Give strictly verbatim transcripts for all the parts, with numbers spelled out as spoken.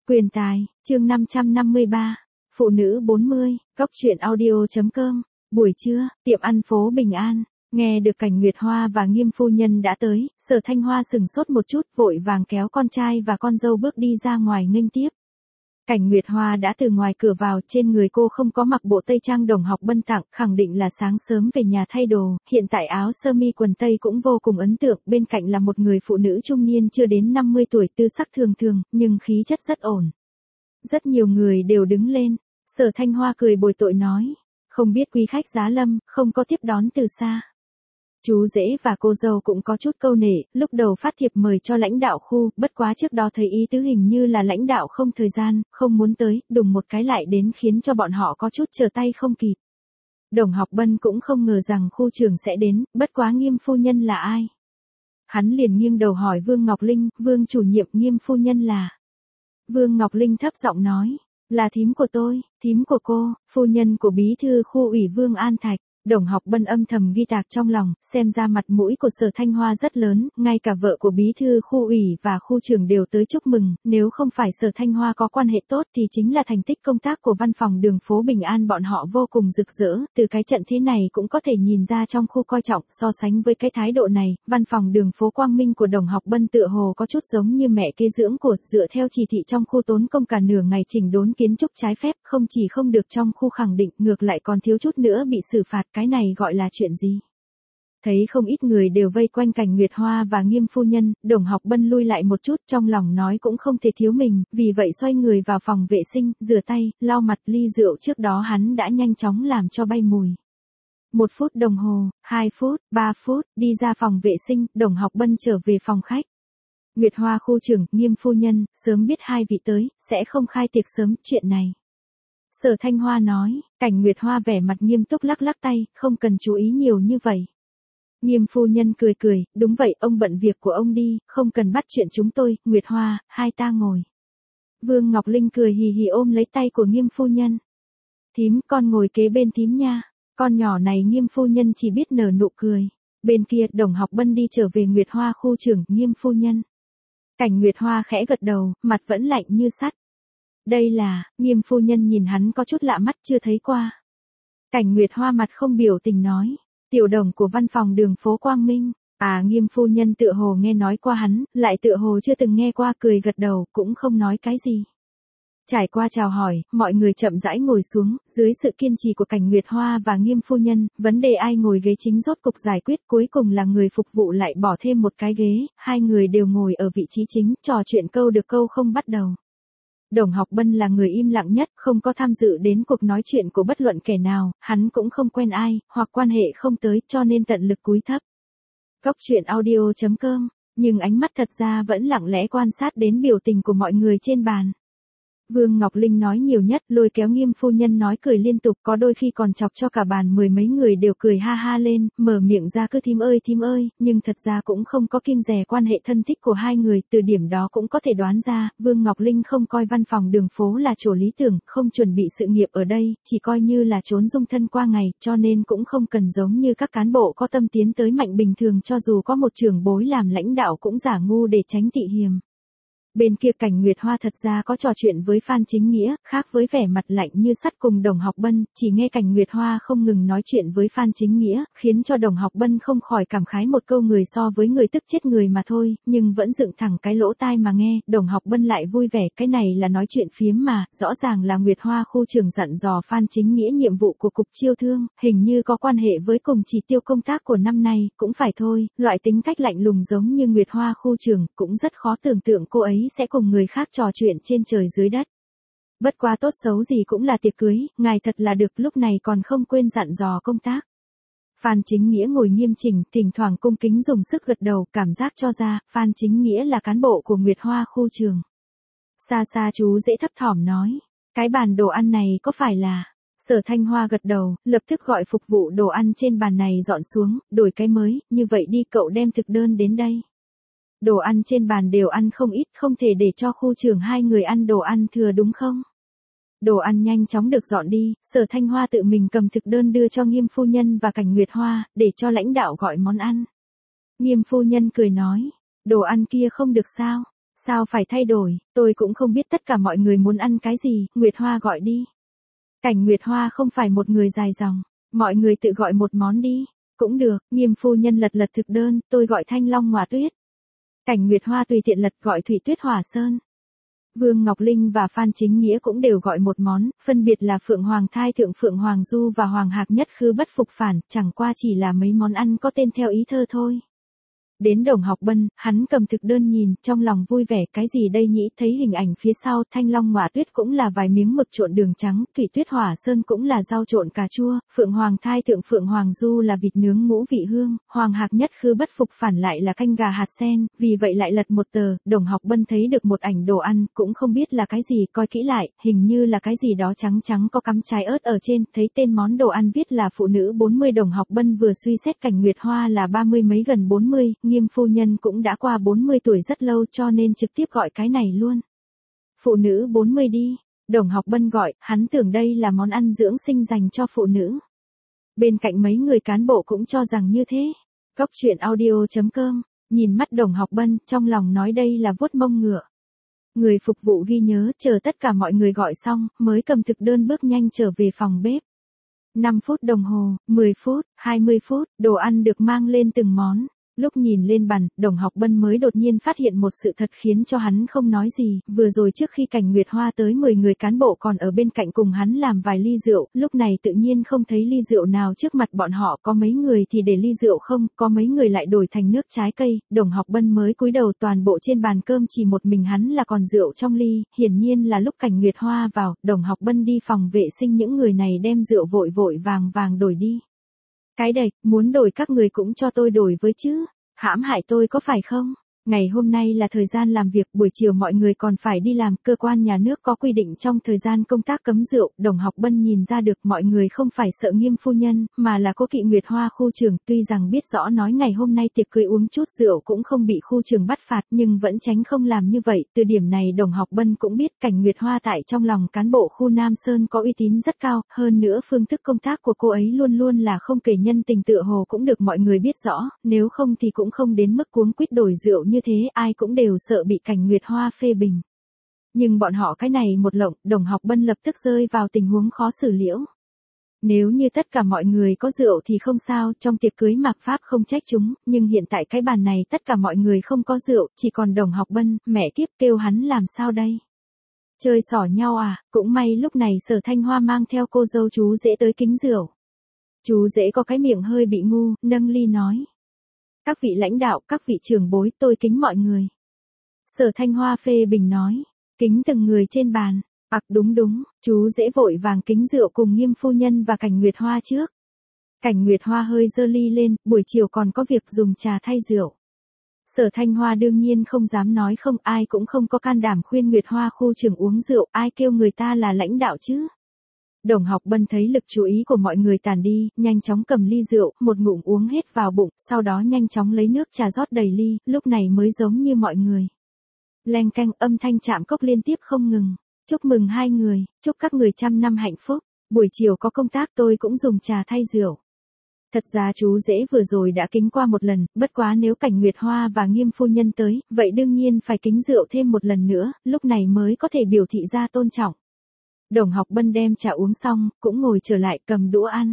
Quyền tài, chương năm trăm năm mươi ba, phụ nữ bốn mươi, góc truyện audio chấm com, buổi trưa, tiệm ăn phố Bình An, nghe được Cảnh Nguyệt Hoa và Nghiêm phu nhân đã tới, Sở Thanh Hoa sừng sốt một chút, vội vàng kéo con trai và con dâu bước đi ra ngoài nghênh tiếp. Cảnh Nguyệt Hoa đã từ ngoài cửa vào, trên người cô không có mặc bộ tây trang Đồng Học Bân tặng, khẳng định là sáng sớm về nhà thay đồ, hiện tại áo sơ mi quần tây cũng vô cùng ấn tượng, bên cạnh là một người phụ nữ trung niên chưa đến năm mươi tuổi, tư sắc thường thường, nhưng khí chất rất ổn. Rất nhiều người đều đứng lên, Sở Thanh Hoa cười bồi tội nói, không biết quý khách giá lâm, không có tiếp đón từ xa. Chú rể và cô dâu cũng có chút câu nể, lúc đầu phát thiệp mời cho lãnh đạo khu, bất quá trước đó thấy ý tứ hình như là lãnh đạo không thời gian, không muốn tới, đùng một cái lại đến khiến cho bọn họ có chút trở tay không kịp. Đồng Học Bân cũng không ngờ rằng khu trưởng sẽ đến, bất quá Nghiêm phu nhân là ai? Hắn liền nghiêng đầu hỏi Vương Ngọc Linh, Vương chủ nhiệm Nghiêm phu nhân là. Vương Ngọc Linh thấp giọng nói, là thím của tôi, thím của cô, phu nhân của bí thư khu ủy Vương An Thạch. Đồng Học Bân âm thầm ghi tạc trong lòng, xem ra mặt mũi của Sở Thanh Hoa rất lớn, ngay cả vợ của bí thư khu ủy và khu trưởng đều tới chúc mừng, nếu không phải Sở Thanh Hoa có quan hệ tốt thì chính là thành tích công tác của văn phòng đường phố Bình An bọn họ vô cùng rực rỡ, từ cái trận thế này cũng có thể nhìn ra trong khu coi trọng, so sánh với cái thái độ này, văn phòng đường phố Quang Minh của Đồng Học Bân tựa hồ có chút giống như mẹ kế dưỡng của, dựa theo chỉ thị trong khu tốn công cả nửa ngày chỉnh đốn kiến trúc trái phép, không chỉ không được trong khu khẳng định, ngược lại còn thiếu chút nữa bị xử phạt. Cái này gọi là chuyện gì? Thấy không ít người đều vây quanh Cảnh Nguyệt Hoa và Nghiêm phu nhân, Đồng Học Bân lui lại một chút, trong lòng nói cũng không thể thiếu mình, vì vậy xoay người vào phòng vệ sinh, rửa tay, lau mặt, ly rượu trước đó hắn đã nhanh chóng làm cho bay mùi. Một phút đồng hồ, hai phút, ba phút, đi ra phòng vệ sinh, Đồng Học Bân trở về phòng khách. Nguyệt Hoa khu trưởng, Nghiêm phu nhân, sớm biết hai vị tới, sẽ không khai tiệc sớm, chuyện này. Sở Thanh Hoa nói, Cảnh Nguyệt Hoa vẻ mặt nghiêm túc lắc lắc tay, không cần chú ý nhiều như vậy. Nghiêm phu nhân cười cười, đúng vậy, ông bận việc của ông đi, không cần bắt chuyện chúng tôi, Nguyệt Hoa, hai ta ngồi. Vương Ngọc Linh cười hì hì ôm lấy tay của Nghiêm phu nhân. Thím, con ngồi kế bên thím nha. Con nhỏ này Nghiêm phu nhân chỉ biết nở nụ cười. Bên kia, Đồng Học Bân đi trở về Nguyệt Hoa khu trưởng, Nghiêm phu nhân. Cảnh Nguyệt Hoa khẽ gật đầu, mặt vẫn lạnh như sắt. Đây là, Nghiêm phu nhân nhìn hắn có chút lạ mắt, chưa thấy qua. Cảnh Nguyệt Hoa mặt không biểu tình nói, tiểu đồng của văn phòng đường phố Quang Minh. À, Nghiêm phu nhân tựa hồ nghe nói qua hắn, lại tựa hồ chưa từng nghe qua, cười gật đầu, cũng không nói cái gì. Trải qua chào hỏi, mọi người chậm rãi ngồi xuống, dưới sự kiên trì của Cảnh Nguyệt Hoa và Nghiêm phu nhân, vấn đề ai ngồi ghế chính rốt cục giải quyết, cuối cùng là người phục vụ lại bỏ thêm một cái ghế, hai người đều ngồi ở vị trí chính, trò chuyện câu được câu không bắt đầu. Đồng Học Bân là người im lặng nhất, không có tham dự đến cuộc nói chuyện của bất luận kẻ nào, hắn cũng không quen ai, hoặc quan hệ không tới, cho nên tận lực cúi thấp. Góc truyện audio chấm com, nhưng ánh mắt thật ra vẫn lặng lẽ quan sát đến biểu tình của mọi người trên bàn. Vương Ngọc Linh nói nhiều nhất, lôi kéo Nghiêm phu nhân nói cười liên tục, có đôi khi còn chọc cho cả bàn mười mấy người đều cười ha ha lên, mở miệng ra cứ thím ơi thím ơi, nhưng thật ra cũng không có kiêng dè quan hệ thân thích của hai người, từ điểm đó cũng có thể đoán ra, Vương Ngọc Linh không coi văn phòng đường phố là chỗ lý tưởng, không chuẩn bị sự nghiệp ở đây, chỉ coi như là trốn dung thân qua ngày, cho nên cũng không cần giống như các cán bộ có tâm tiến tới mạnh bình thường, cho dù có một trưởng bối làm lãnh đạo cũng giả ngu để tránh tị hiềm. Bên kia Cảnh Nguyệt Hoa thật ra có trò chuyện với Phan Chính Nghĩa, khác với vẻ mặt lạnh như sắt cùng Đồng Học Bân, chỉ nghe Cảnh Nguyệt Hoa không ngừng nói chuyện với Phan Chính Nghĩa, khiến cho Đồng Học Bân không khỏi cảm khái một câu người so với người tức chết người mà thôi, nhưng vẫn dựng thẳng cái lỗ tai mà nghe, Đồng Học Bân lại vui vẻ, cái này là nói chuyện phiếm mà, rõ ràng là Nguyệt Hoa khu trưởng dặn dò Phan Chính Nghĩa nhiệm vụ của cục chiêu thương, hình như có quan hệ với cùng chỉ tiêu công tác của năm nay, cũng phải thôi, loại tính cách lạnh lùng giống như Nguyệt Hoa khu trưởng, cũng rất khó tưởng tượng cô ấy sẽ cùng người khác trò chuyện trên trời dưới đất. Bất quá tốt xấu gì cũng là tiệc cưới, ngài thật là được, lúc này còn không quên dặn dò công tác. Phan Chính Nghĩa ngồi nghiêm chỉnh, thỉnh thoảng cung kính dùng sức gật đầu, cảm giác cho ra, Phan Chính Nghĩa là cán bộ của Nguyệt Hoa khu trường. Xa xa chú dễ thấp thỏm nói, cái bàn đồ ăn này có phải là... Sở Thanh Hoa gật đầu, lập tức gọi phục vụ đồ ăn trên bàn này dọn xuống, đổi cái mới, như vậy đi cậu đem thực đơn đến đây. Đồ ăn trên bàn đều ăn không ít, không thể để cho khu trưởng hai người ăn đồ ăn thừa đúng không? Đồ ăn nhanh chóng được dọn đi, Sở Thanh Hoa tự mình cầm thực đơn đưa cho Nghiêm phu nhân và Cảnh Nguyệt Hoa, để cho lãnh đạo gọi món ăn. Nghiêm phu nhân cười nói, đồ ăn kia không được sao? Sao phải thay đổi, tôi cũng không biết tất cả mọi người muốn ăn cái gì, Nguyệt Hoa gọi đi. Cảnh Nguyệt Hoa không phải một người dài dòng, mọi người tự gọi một món đi. Cũng được, Nghiêm phu nhân lật lật thực đơn, tôi gọi thanh long ngọa tuyết. Cảnh Nguyệt Hoa tùy tiện lật gọi thủy tuyết hỏa sơn. Vương Ngọc Linh và Phan Chính Nghĩa cũng đều gọi một món, phân biệt là Phượng Hoàng Thai Thượng Phượng Hoàng Du và Hoàng Hạc Nhất Khư Bất Phục Phản, chẳng qua chỉ là mấy món ăn có tên theo ý thơ thôi. Đến Đồng Học Bân, hắn cầm thực đơn nhìn, trong lòng vui vẻ, cái gì đây nhỉ, thấy hình ảnh phía sau, thanh long ngọa tuyết cũng là vài miếng mực trộn đường trắng, thủy tuyết hỏa sơn cũng là rau trộn cà chua, Phượng Hoàng Thai Thượng Phượng Hoàng Du là vịt nướng ngũ vị hương, Hoàng Hạc Nhất Khư Bất Phục Phản lại là canh gà hạt sen, vì vậy lại lật một tờ, Đồng Học Bân thấy được một ảnh đồ ăn, cũng không biết là cái gì, coi kỹ lại, hình như là cái gì đó trắng trắng có cắm trái ớt ở trên, thấy tên món đồ ăn viết là phụ nữ bốn mươi. Đồng Học Bân vừa suy xét Cảnh Nguyệt Hoa là ba mươi mấy gần bốn mươi, Nghiêm phu nhân cũng đã qua bốn mươi tuổi rất lâu cho nên trực tiếp gọi cái này luôn. Phụ nữ bốn mươi đi, Đồng Học Bân gọi, hắn tưởng đây là món ăn dưỡng sinh dành cho phụ nữ. Bên cạnh mấy người cán bộ cũng cho rằng như thế. Góc truyện audio chấm com, nhìn mắt Đồng Học Bân, trong lòng nói đây là vuốt mông ngựa. Người phục vụ ghi nhớ, chờ tất cả mọi người gọi xong, mới cầm thực đơn bước nhanh trở về phòng bếp. năm phút đồng hồ, mười phút, hai mươi phút, đồ ăn được mang lên từng món. Lúc nhìn lên bàn, Đồng Học Bân mới đột nhiên phát hiện một sự thật khiến cho hắn không nói gì, vừa rồi trước khi Cảnh Nguyệt Hoa tới mười người cán bộ còn ở bên cạnh cùng hắn làm vài ly rượu, lúc này tự nhiên không thấy ly rượu nào trước mặt bọn họ, có mấy người thì để ly rượu không, có mấy người lại đổi thành nước trái cây, Đồng Học Bân mới cúi đầu, toàn bộ trên bàn cơm chỉ một mình hắn là còn rượu trong ly, hiển nhiên là lúc Cảnh Nguyệt Hoa vào, Đồng Học Bân đi phòng vệ sinh những người này đem rượu vội vội vàng vàng đổi đi. Cái đệch, muốn đổi các người cũng cho tôi đổi với chứ, hãm hại tôi có phải không? Ngày hôm nay là thời gian làm việc, buổi chiều mọi người còn phải đi làm, cơ quan nhà nước có quy định trong thời gian công tác cấm rượu, Đồng Học Bân nhìn ra được mọi người không phải sợ Nghiêm phu nhân, mà là Cố Kỵ Nguyệt Hoa khu trưởng, tuy rằng biết rõ nói ngày hôm nay tiệc cưới uống chút rượu cũng không bị khu trưởng bắt phạt, nhưng vẫn tránh không làm như vậy, từ điểm này Đồng Học Bân cũng biết Cảnh Nguyệt Hoa tại trong lòng cán bộ khu Nam Sơn có uy tín rất cao, hơn nữa phương thức công tác của cô ấy luôn luôn là không kể nhân tình, tựa hồ cũng được mọi người biết rõ, nếu không thì cũng không đến mức cuống quýt đổi rượu như thế, ai cũng đều sợ bị Cảnh Nguyệt Hoa phê bình. Nhưng bọn họ cái này một lộng, Đồng Học Bân lập tức rơi vào tình huống khó xử liễu. Nếu như tất cả mọi người có rượu thì không sao, trong tiệc cưới Mạc Pháp không trách chúng, nhưng hiện tại cái bàn này tất cả mọi người không có rượu, chỉ còn Đồng Học Bân, mẹ kiếp, kêu hắn làm sao đây? Chơi xỏ nhau à, cũng may lúc này Sở Thanh Hoa mang theo cô dâu chú rể tới kính rượu. Chú rể có cái miệng hơi bị ngu, nâng ly nói. Các vị lãnh đạo, các vị trưởng bối, tôi kính mọi người. Sở Thanh Hoa phê bình nói, kính từng người trên bàn. Ặc đúng đúng, chú dễ vội vàng kính rượu cùng Nghiêm phu nhân và Cảnh Nguyệt Hoa trước. Cảnh Nguyệt Hoa hơi giơ ly lên, buổi chiều còn có việc dùng trà thay rượu. Sở Thanh Hoa đương nhiên không dám nói không, ai cũng không có can đảm khuyên Nguyệt Hoa khu trưởng uống rượu, ai kêu người ta là lãnh đạo chứ. Đồng Học Bân thấy lực chú ý của mọi người tàn đi, nhanh chóng cầm ly rượu, một ngụm uống hết vào bụng, sau đó nhanh chóng lấy nước trà rót đầy ly, lúc này mới giống như mọi người. Leng keng, âm thanh chạm cốc liên tiếp không ngừng. Chúc mừng hai người, chúc các người trăm năm hạnh phúc. Buổi chiều có công tác tôi cũng dùng trà thay rượu. Thật ra chú rể vừa rồi đã kính qua một lần, bất quá nếu Cảnh Nguyệt Hoa và Nghiêm phu nhân tới, vậy đương nhiên phải kính rượu thêm một lần nữa, lúc này mới có thể biểu thị ra tôn trọng. Đồng Học Bân đem trà uống xong, cũng ngồi trở lại cầm đũa ăn.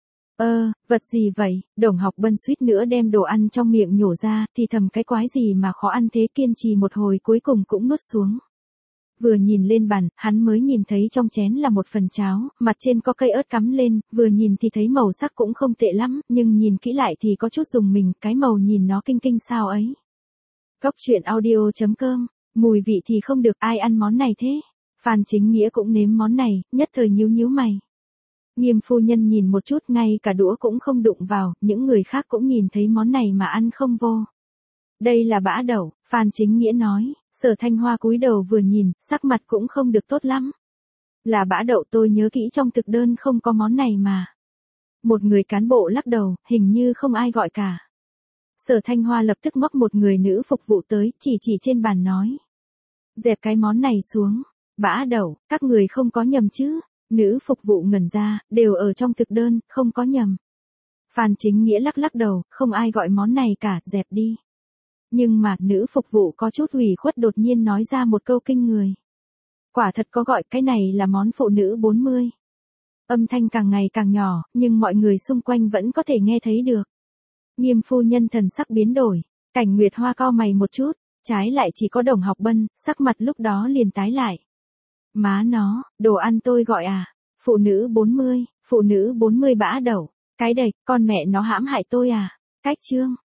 Ơ, vật gì vậy? Đồng Học Bân suýt nữa đem đồ ăn trong miệng nhổ ra, thì thầm cái quái gì mà khó ăn thế, kiên trì một hồi cuối cùng cũng nuốt xuống. Vừa nhìn lên bàn, hắn mới nhìn thấy trong chén là một phần cháo, mặt trên có cây ớt cắm lên, vừa nhìn thì thấy màu sắc cũng không tệ lắm, nhưng nhìn kỹ lại thì có chút rùng mình, cái màu nhìn nó kinh kinh sao ấy. Góc truyện audio chấm com, mùi vị thì không được, ai ăn món này thế? Phan Chính Nghĩa cũng nếm món này, nhất thời nhíu nhíu mày. Nghiêm phu nhân nhìn một chút, ngay cả đũa cũng không đụng vào, những người khác cũng nhìn thấy món này mà ăn không vô. Đây là bã đậu, Phan Chính Nghĩa nói. Sở Thanh Hoa cúi đầu vừa nhìn, sắc mặt cũng không được tốt lắm. Là bã đậu, tôi nhớ kỹ trong thực đơn không có món này mà. Một người cán bộ lắc đầu, hình như không ai gọi cả. Sở Thanh Hoa lập tức móc một người nữ phục vụ tới, chỉ chỉ trên bàn nói. Dẹp cái món này xuống. Bã đậu, các người không có nhầm chứ? Nữ phục vụ ngẩn ra, đều ở trong thực đơn, không có nhầm. Phan Chính Nghĩa lắc lắc đầu, không ai gọi món này cả, dẹp đi. Nhưng mà, nữ phục vụ có chút ủy khuất đột nhiên nói ra một câu kinh người. Quả thật có gọi, cái này là món phụ nữ bốn mươi. Âm thanh càng ngày càng nhỏ, nhưng mọi người xung quanh vẫn có thể nghe thấy được. Nghiêm phu nhân thần sắc biến đổi, Cảnh Nguyệt Hoa cau mày một chút, trái lại chỉ có Đồng Học Bân, sắc mặt lúc đó liền tái lại. Má nó, đồ ăn tôi gọi à? Phụ nữ bốn mươi, phụ nữ bốn mươi bã đẩu. Cái đệch, con mẹ nó hãm hại tôi à? Cách chương.